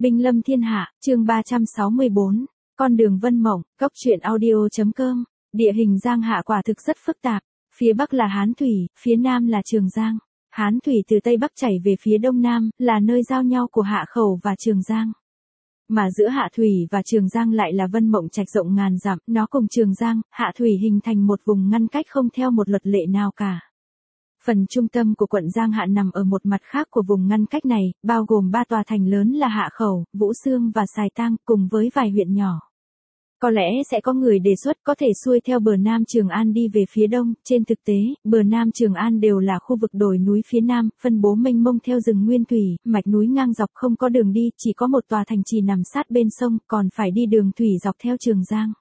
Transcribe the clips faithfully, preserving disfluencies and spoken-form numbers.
Binh lâm thiên hạ, chương ba trăm sáu mươi bốn, con đường Vân Mộng, góc truyện audio chấm com. Địa hình Giang Hạ quả thực rất phức tạp, phía bắc là Hán Thủy, phía nam là Trường Giang. Hán Thủy từ tây bắc chảy về phía đông nam, là nơi giao nhau của Hạ Khẩu và Trường Giang. Mà giữa Hạ Thủy và Trường Giang lại là Vân Mộng Trạch rộng ngàn dặm, nó cùng Trường Giang, Hạ Thủy hình thành một vùng ngăn cách không theo một luật lệ nào cả. Phần trung tâm của quận Giang Hạ nằm ở một mặt khác của vùng ngăn cách này, bao gồm ba tòa thành lớn là Hạ Khẩu, Vũ Xương và Sài Tang, cùng với vài huyện nhỏ. Có lẽ sẽ có người đề xuất có thể xuôi theo bờ Nam Trường An đi về phía đông, trên thực tế, bờ Nam Trường An đều là khu vực đồi núi phía Nam, phân bố mênh mông theo rừng nguyên thủy, mạch núi ngang dọc không có đường đi, chỉ có một tòa thành trì nằm sát bên sông, còn phải đi đường thủy dọc theo Trường Giang.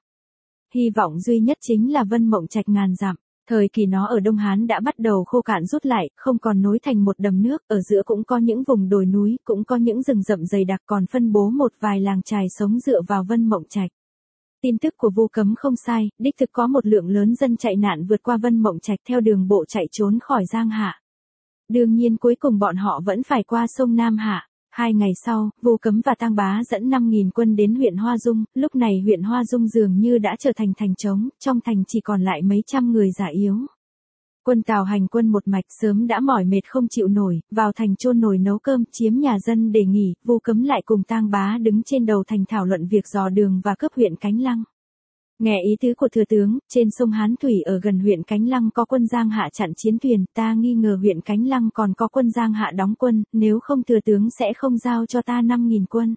Hy vọng duy nhất chính là Vân Mộng Trạch ngàn dặm. Thời kỳ nó ở Đông Hán đã bắt đầu khô cạn rút lại, không còn nối thành một đầm nước, ở giữa cũng có những vùng đồi núi, cũng có những rừng rậm dày đặc, còn phân bố một vài làng chài sống dựa vào Vân Mộng Trạch. Tin tức của Vu Cấm không sai, đích thực có một lượng lớn dân chạy nạn vượt qua Vân Mộng Trạch theo đường bộ chạy trốn khỏi Giang Hạ. Đương nhiên cuối cùng bọn họ vẫn phải qua sông Nam Hạ. Hai ngày sau, Vu Cấm và Tang Bá dẫn năm nghìn quân đến huyện Hoa Dung, lúc này huyện Hoa Dung dường như đã trở thành thành trống, trong thành chỉ còn lại mấy trăm người già yếu. Quân Tào hành quân một mạch sớm đã mỏi mệt không chịu nổi, vào thành chôn nồi nấu cơm, chiếm nhà dân để nghỉ, Vu Cấm lại cùng Tang Bá đứng trên đầu thành thảo luận việc dò đường và cướp huyện Cánh Lăng. Nghe ý tứ của thừa tướng, trên sông Hán Thủy ở gần huyện Cánh Lăng có quân Giang Hạ chặn chiến thuyền, ta nghi ngờ huyện Cánh Lăng còn có quân Giang Hạ đóng quân, nếu không thừa tướng sẽ không giao cho ta năm nghìn quân.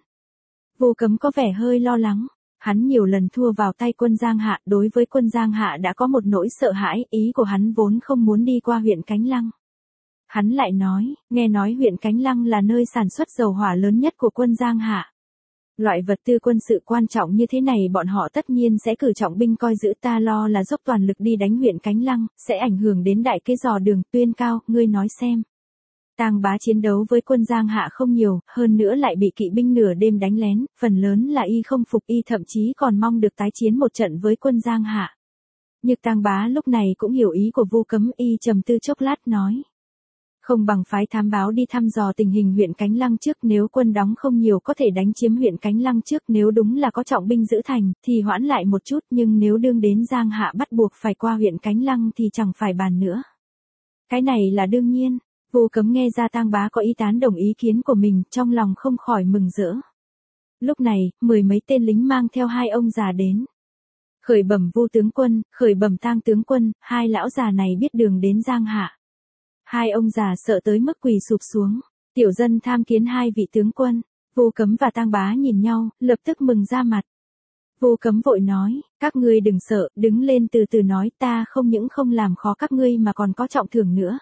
Vu Cấm có vẻ hơi lo lắng, hắn nhiều lần thua vào tay quân Giang Hạ, đối với quân Giang Hạ đã có một nỗi sợ hãi, ý của hắn vốn không muốn đi qua huyện Cánh Lăng. Hắn lại nói, nghe nói huyện Cánh Lăng là nơi sản xuất dầu hỏa lớn nhất của quân Giang Hạ. Loại vật tư quân sự quan trọng như thế này bọn họ tất nhiên sẽ cử trọng binh coi giữ, ta lo là dốc toàn lực đi đánh huyện Cánh Lăng, sẽ ảnh hưởng đến đại kế dò đường. Tuyên Cao, ngươi nói xem. Tang Bá chiến đấu với quân Giang Hạ không nhiều, hơn nữa lại bị kỵ binh nửa đêm đánh lén, phần lớn là y không phục, y thậm chí còn mong được tái chiến một trận với quân Giang Hạ. Nhưng Tang Bá lúc này cũng hiểu ý của Vu Cấm, y trầm tư chốc lát nói. Không bằng phái thám báo đi thăm dò tình hình huyện Cánh Lăng trước, nếu quân đóng không nhiều có thể đánh chiếm huyện Cánh Lăng trước, nếu đúng là có trọng binh giữ thành, thì hoãn lại một chút, nhưng nếu đương đến Giang Hạ bắt buộc phải qua huyện Cánh Lăng thì chẳng phải bàn nữa. Cái này là đương nhiên. Vu Cấm nghe ra Tang Bá có ý tán đồng ý kiến của mình, trong lòng không khỏi mừng rỡ. Lúc này, mười mấy tên lính mang theo hai ông già đến. Khởi bẩm Vu tướng quân, khởi bẩm Tang tướng quân, hai lão già này biết đường đến Giang Hạ. Hai ông già sợ tới mức quỳ sụp xuống. Tiểu dân tham kiến hai vị tướng quân. Vu Cấm và Tang Bá nhìn nhau, lập tức mừng ra mặt. Vu Cấm vội nói, các ngươi đừng sợ, đứng lên từ từ nói, ta không những không làm khó các ngươi mà còn có trọng thưởng nữa.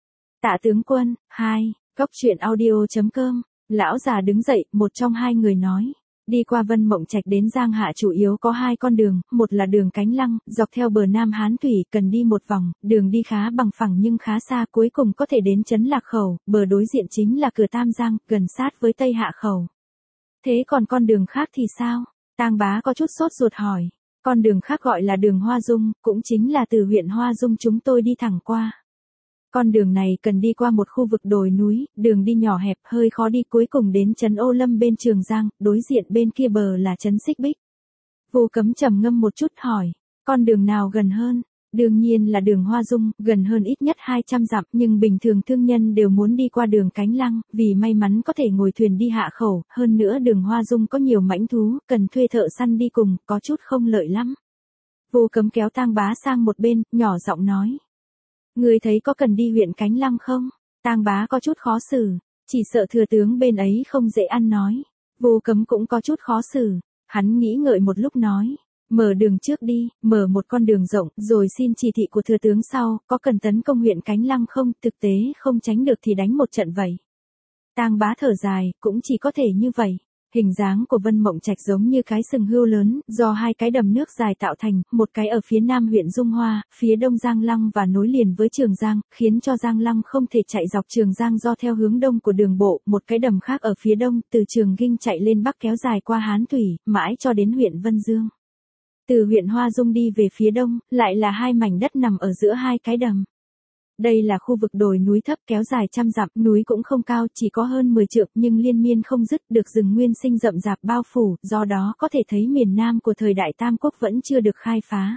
Tạ tướng quân, hai, góc truyện audio chấm com. Lão già đứng dậy, một trong hai người nói. Đi qua Vân Mộng Trạch đến Giang Hạ chủ yếu có hai con đường, một là đường Cánh Lăng, dọc theo bờ Nam Hán Thủy, cần đi một vòng, đường đi khá bằng phẳng nhưng khá xa, cuối cùng có thể đến trấn Lạc Khẩu, bờ đối diện chính là cửa Tam Giang, gần sát với Tây Hạ Khẩu. Thế còn con đường khác thì sao? Tang Bá có chút sốt ruột hỏi. Con đường khác gọi là đường Hoa Dung, cũng chính là từ huyện Hoa Dung chúng tôi đi thẳng qua. Con đường này cần đi qua một khu vực đồi núi, đường đi nhỏ hẹp, hơi khó đi, cuối cùng đến trấn Ô Lâm bên Trường Giang, đối diện bên kia bờ là trấn Xích Bích. Vu Cấm trầm ngâm một chút hỏi, con đường nào gần hơn? Đương nhiên là đường Hoa Dung, gần hơn ít nhất hai trăm dặm, nhưng bình thường thương nhân đều muốn đi qua đường Cánh Lăng, vì may mắn có thể ngồi thuyền đi Hạ Khẩu, hơn nữa đường Hoa Dung có nhiều mãnh thú, cần thuê thợ săn đi cùng, có chút không lợi lắm. Vu Cấm kéo Tang Bá sang một bên, nhỏ giọng nói. Ngươi thấy có cần đi huyện Cánh Lăng không? Tang Bá có chút khó xử, chỉ sợ thừa tướng bên ấy không dễ ăn nói. Vu Cấm cũng có chút khó xử, hắn nghĩ ngợi một lúc nói, mở đường trước đi, mở một con đường rộng, rồi xin chỉ thị của thừa tướng sau, có cần tấn công huyện Cánh Lăng không, thực tế không tránh được thì đánh một trận vậy. Tang Bá thở dài, cũng chỉ có thể như vậy. Hình dáng của Vân Mộng Trạch giống như cái sừng hươu lớn, do hai cái đầm nước dài tạo thành, một cái ở phía nam huyện Dung Hoa, phía đông Giang Lăng và nối liền với Trường Giang, khiến cho Giang Lăng không thể chạy dọc Trường Giang do theo hướng đông của đường bộ, một cái đầm khác ở phía đông, từ Trường Ghinh chạy lên bắc kéo dài qua Hán Thủy, mãi cho đến huyện Vân Dương. Từ huyện Hoa Dung đi về phía đông, lại là hai mảnh đất nằm ở giữa hai cái đầm. Đây là khu vực đồi núi thấp kéo dài trăm dặm, núi cũng không cao, chỉ có hơn mười trượng nhưng liên miên không dứt, được rừng nguyên sinh rậm rạp bao phủ, do đó có thể thấy miền Nam của thời đại Tam Quốc vẫn chưa được khai phá.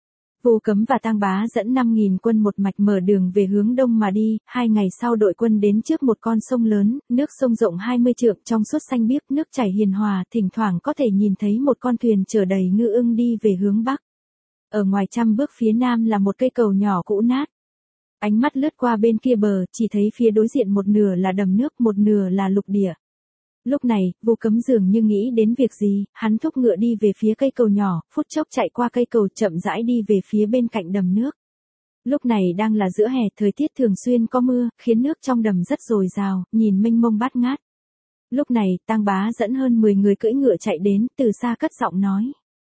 Vu Cấm và Tang Bá dẫn năm nghìn quân một mạch mở đường về hướng đông mà đi, hai ngày sau đội quân đến trước một con sông lớn, nước sông rộng hai mươi trượng trong suốt xanh biếc, nước chảy hiền hòa, thỉnh thoảng có thể nhìn thấy một con thuyền chở đầy ngư ưng đi về hướng bắc. Ở ngoài trăm bước phía nam là một cây cầu nhỏ cũ nát. Ánh mắt lướt qua bên kia bờ, chỉ thấy phía đối diện một nửa là đầm nước, một nửa là lục địa. Lúc này, Vu Cấm dường như nghĩ đến việc gì, hắn thúc ngựa đi về phía cây cầu nhỏ, phút chốc chạy qua cây cầu chậm rãi đi về phía bên cạnh đầm nước. Lúc này đang là giữa hè, thời tiết thường xuyên có mưa, khiến nước trong đầm rất dồi dào, nhìn mênh mông bát ngát. Lúc này, Tang Bá dẫn hơn mười người cưỡi ngựa chạy đến, từ xa cất giọng nói.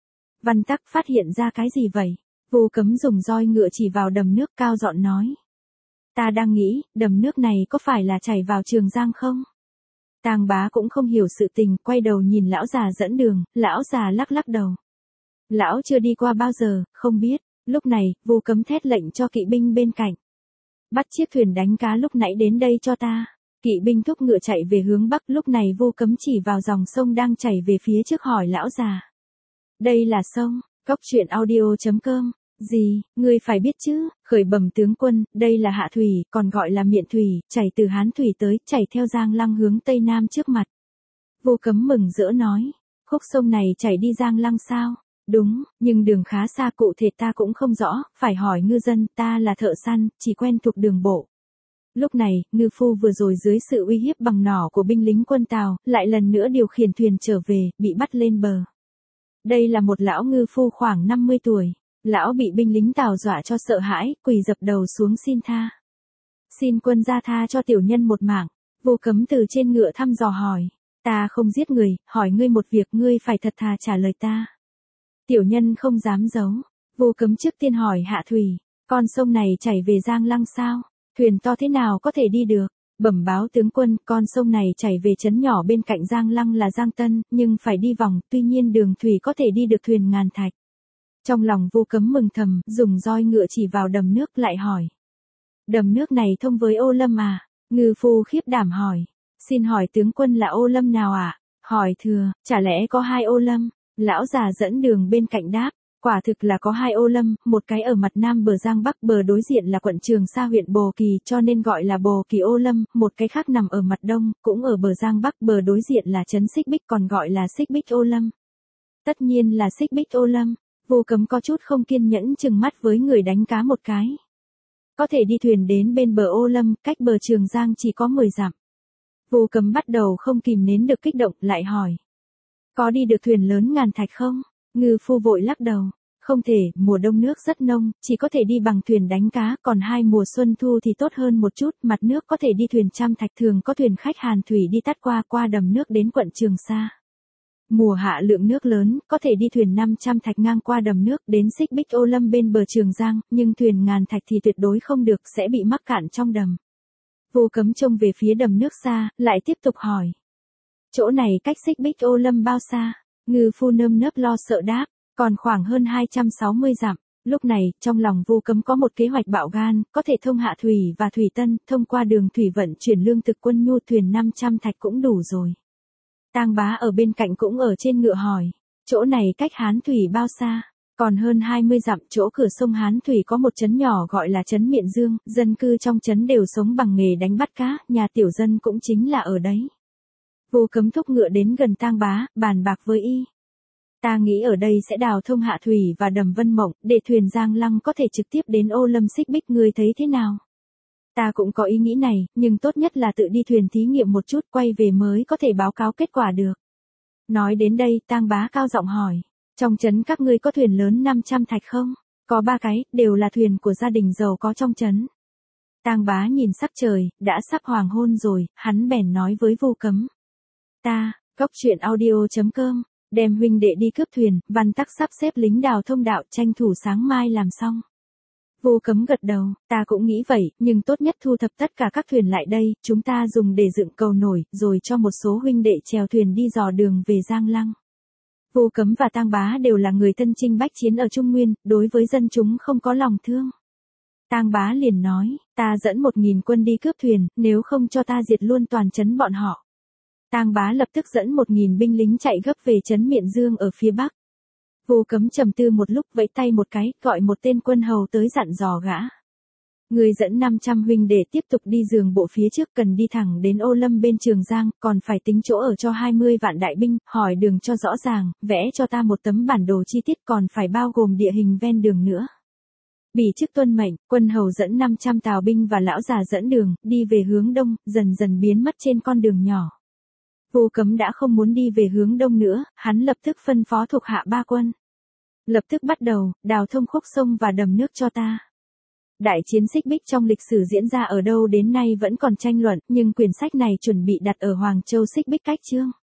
Văn Tắc phát hiện ra cái gì vậy? Vu Cấm dùng roi ngựa chỉ vào đầm nước cao giọng nói. Ta đang nghĩ, đầm nước này có phải là chảy vào Trường Giang không? Tang Bá cũng không hiểu sự tình, quay đầu nhìn lão già dẫn đường, lão già lắc lắc đầu. Lão chưa đi qua bao giờ, không biết. Lúc này, Vu Cấm thét lệnh cho kỵ binh bên cạnh. Bắt chiếc thuyền đánh cá lúc nãy đến đây cho ta. Kỵ binh thúc ngựa chạy về hướng bắc, lúc này Vu Cấm chỉ vào dòng sông đang chảy về phía trước hỏi lão già. Đây là sông, Cốc Truyện Audio chấm com. Gì, ngươi phải biết chứ, khởi bẩm tướng quân, đây là Hạ Thủy, còn gọi là Miện Thủy, chảy từ Hán Thủy tới, chảy theo Giang Lăng hướng Tây Nam trước mặt. Vu Cấm mừng rỡ nói, khúc sông này chảy đi Giang Lăng sao? Đúng, nhưng đường khá xa, cụ thể ta cũng không rõ, phải hỏi ngư dân, ta là thợ săn, chỉ quen thuộc đường bộ. Lúc này, ngư phu vừa rồi dưới sự uy hiếp bằng nỏ của binh lính quân Tào, lại lần nữa điều khiển thuyền trở về, bị bắt lên bờ. Đây là một lão ngư phu khoảng năm mươi tuổi. Lão bị binh lính Tào dọa cho sợ hãi, quỳ dập đầu xuống xin tha. Xin quân gia tha cho tiểu nhân một mạng. Vu Cấm từ trên ngựa thăm dò hỏi. Ta không giết người, hỏi ngươi một việc, ngươi phải thật thà trả lời ta. Tiểu nhân không dám giấu. Vu Cấm trước tiên hỏi Hạ Thủy. Con sông này chảy về Giang Lăng sao? Thuyền to thế nào có thể đi được? Bẩm báo tướng quân, con sông này chảy về trấn nhỏ bên cạnh Giang Lăng là Giang Tân, nhưng phải đi vòng, tuy nhiên đường thủy có thể đi được thuyền ngàn thạch. Trong lòng Vu Cấm mừng thầm, dùng roi ngựa chỉ vào đầm nước lại hỏi. Đầm nước này thông với Ô Lâm à? Ngư phu khiếp đảm hỏi. Xin hỏi tướng quân là Ô Lâm nào ạ? À? Hỏi thừa, chả lẽ có hai Ô Lâm? Lão già dẫn đường bên cạnh đáp. Quả thực là có hai Ô Lâm, một cái ở mặt nam bờ Giang Bắc, bờ đối diện là quận Trường Sa huyện Bồ Kỳ cho nên gọi là Bồ Kỳ Ô Lâm, một cái khác nằm ở mặt đông, cũng ở bờ Giang Bắc, bờ đối diện là trấn Xích Bích còn gọi là Xích Bích Ô Lâm. Tất nhiên là Xích Bích Ô Lâm. Vu Cấm có chút không kiên nhẫn chừng mắt với người đánh cá một cái. Có thể đi thuyền đến bên bờ Ô Lâm, cách bờ Trường Giang chỉ có mười dặm. Vu Cấm bắt đầu không kìm nén được kích động, lại hỏi. Có đi được thuyền lớn ngàn thạch không? Ngư phu vội lắc đầu. Không thể, mùa đông nước rất nông, chỉ có thể đi bằng thuyền đánh cá, còn hai mùa xuân thu thì tốt hơn một chút, mặt nước có thể đi thuyền trăm thạch, thường có thuyền khách Hàn Thủy đi tắt qua qua đầm nước đến quận Trường Sa. Mùa hạ lượng nước lớn, có thể đi thuyền năm trăm thạch ngang qua đầm nước đến Xích Bích Ô Lâm bên bờ Trường Giang, nhưng thuyền ngàn thạch thì tuyệt đối không được, sẽ bị mắc cạn trong đầm. Vu Cấm trông về phía đầm nước xa, lại tiếp tục hỏi. Chỗ này cách Xích Bích Ô Lâm bao xa? Ngư phu nơm nớp lo sợ đáp, còn khoảng hơn hai trăm sáu mươi dặm. Lúc này, trong lòng Vu Cấm có một kế hoạch bạo gan, có thể thông Hạ Thủy và Thủy Tân, thông qua đường thủy vận chuyển lương thực quân nhu, thuyền năm trăm thạch cũng đủ rồi. Tang Bá ở bên cạnh cũng ở trên ngựa hỏi, chỗ này cách Hán Thủy bao xa? Còn hơn hai mươi dặm, chỗ cửa sông Hán Thủy có một trấn nhỏ gọi là trấn Miện Dương, dân cư trong trấn đều sống bằng nghề đánh bắt cá, nhà tiểu dân cũng chính là ở đấy. Vu Cấm thúc ngựa đến gần Tang Bá, bàn bạc với y. Ta nghĩ ở đây sẽ đào thông Hạ Thủy và đầm Vân Mộng, để thuyền Giang Lăng có thể trực tiếp đến Ô Lâm Xích Bích, ngươi thấy thế nào? Ta cũng có ý nghĩ này, nhưng tốt nhất là tự đi thuyền thí nghiệm một chút, quay về mới có thể báo cáo kết quả được. Nói đến đây, Tang Bá cao giọng hỏi, trong trấn các ngươi có thuyền lớn năm trăm thạch không? Có ba cái, đều là thuyền của gia đình giàu có trong trấn. Tang Bá nhìn sắc trời, đã sắp hoàng hôn rồi, hắn bèn nói với Vu Cấm. Ta, Cốc Truyện Audio chấm com, đem huynh đệ đi cướp thuyền, Văn Tắc sắp xếp lính đào thông đạo, tranh thủ sáng mai làm xong. Vu Cấm gật đầu, ta cũng nghĩ vậy, nhưng tốt nhất thu thập tất cả các thuyền lại đây, chúng ta dùng để dựng cầu nổi, rồi cho một số huynh đệ chèo thuyền đi dò đường về Giang Lăng. Vu Cấm và Tang Bá đều là người thân chinh bách chiến ở Trung Nguyên, đối với dân chúng không có lòng thương. Tang Bá liền nói, ta dẫn một nghìn quân đi cướp thuyền, nếu không cho ta diệt luôn toàn trấn bọn họ. Tang Bá lập tức dẫn một nghìn binh lính chạy gấp về trấn Miện Dương ở phía bắc. Vô Cấm trầm tư một lúc vẫy tay một cái, gọi một tên quân hầu tới dặn dò gã. Người dẫn năm trăm huynh để tiếp tục đi giường bộ phía trước, cần đi thẳng đến Ô Lâm bên Trường Giang, còn phải tính chỗ ở cho hai mươi vạn đại binh, hỏi đường cho rõ ràng, vẽ cho ta một tấm bản đồ chi tiết, còn phải bao gồm địa hình ven đường nữa. Bỉ chức tuân mệnh, quân hầu dẫn năm trăm tào binh và lão già dẫn đường, đi về hướng đông, dần dần biến mất trên con đường nhỏ. Vô Cấm đã không muốn đi về hướng đông nữa, hắn lập tức phân phó thuộc hạ ba quân. Lập tức bắt đầu, đào thông khúc sông và đầm nước cho ta. Đại chiến Xích Bích trong lịch sử diễn ra ở đâu đến nay vẫn còn tranh luận, nhưng quyển sách này chuẩn bị đặt ở Hoàng Châu Xích Bích Cách Chương.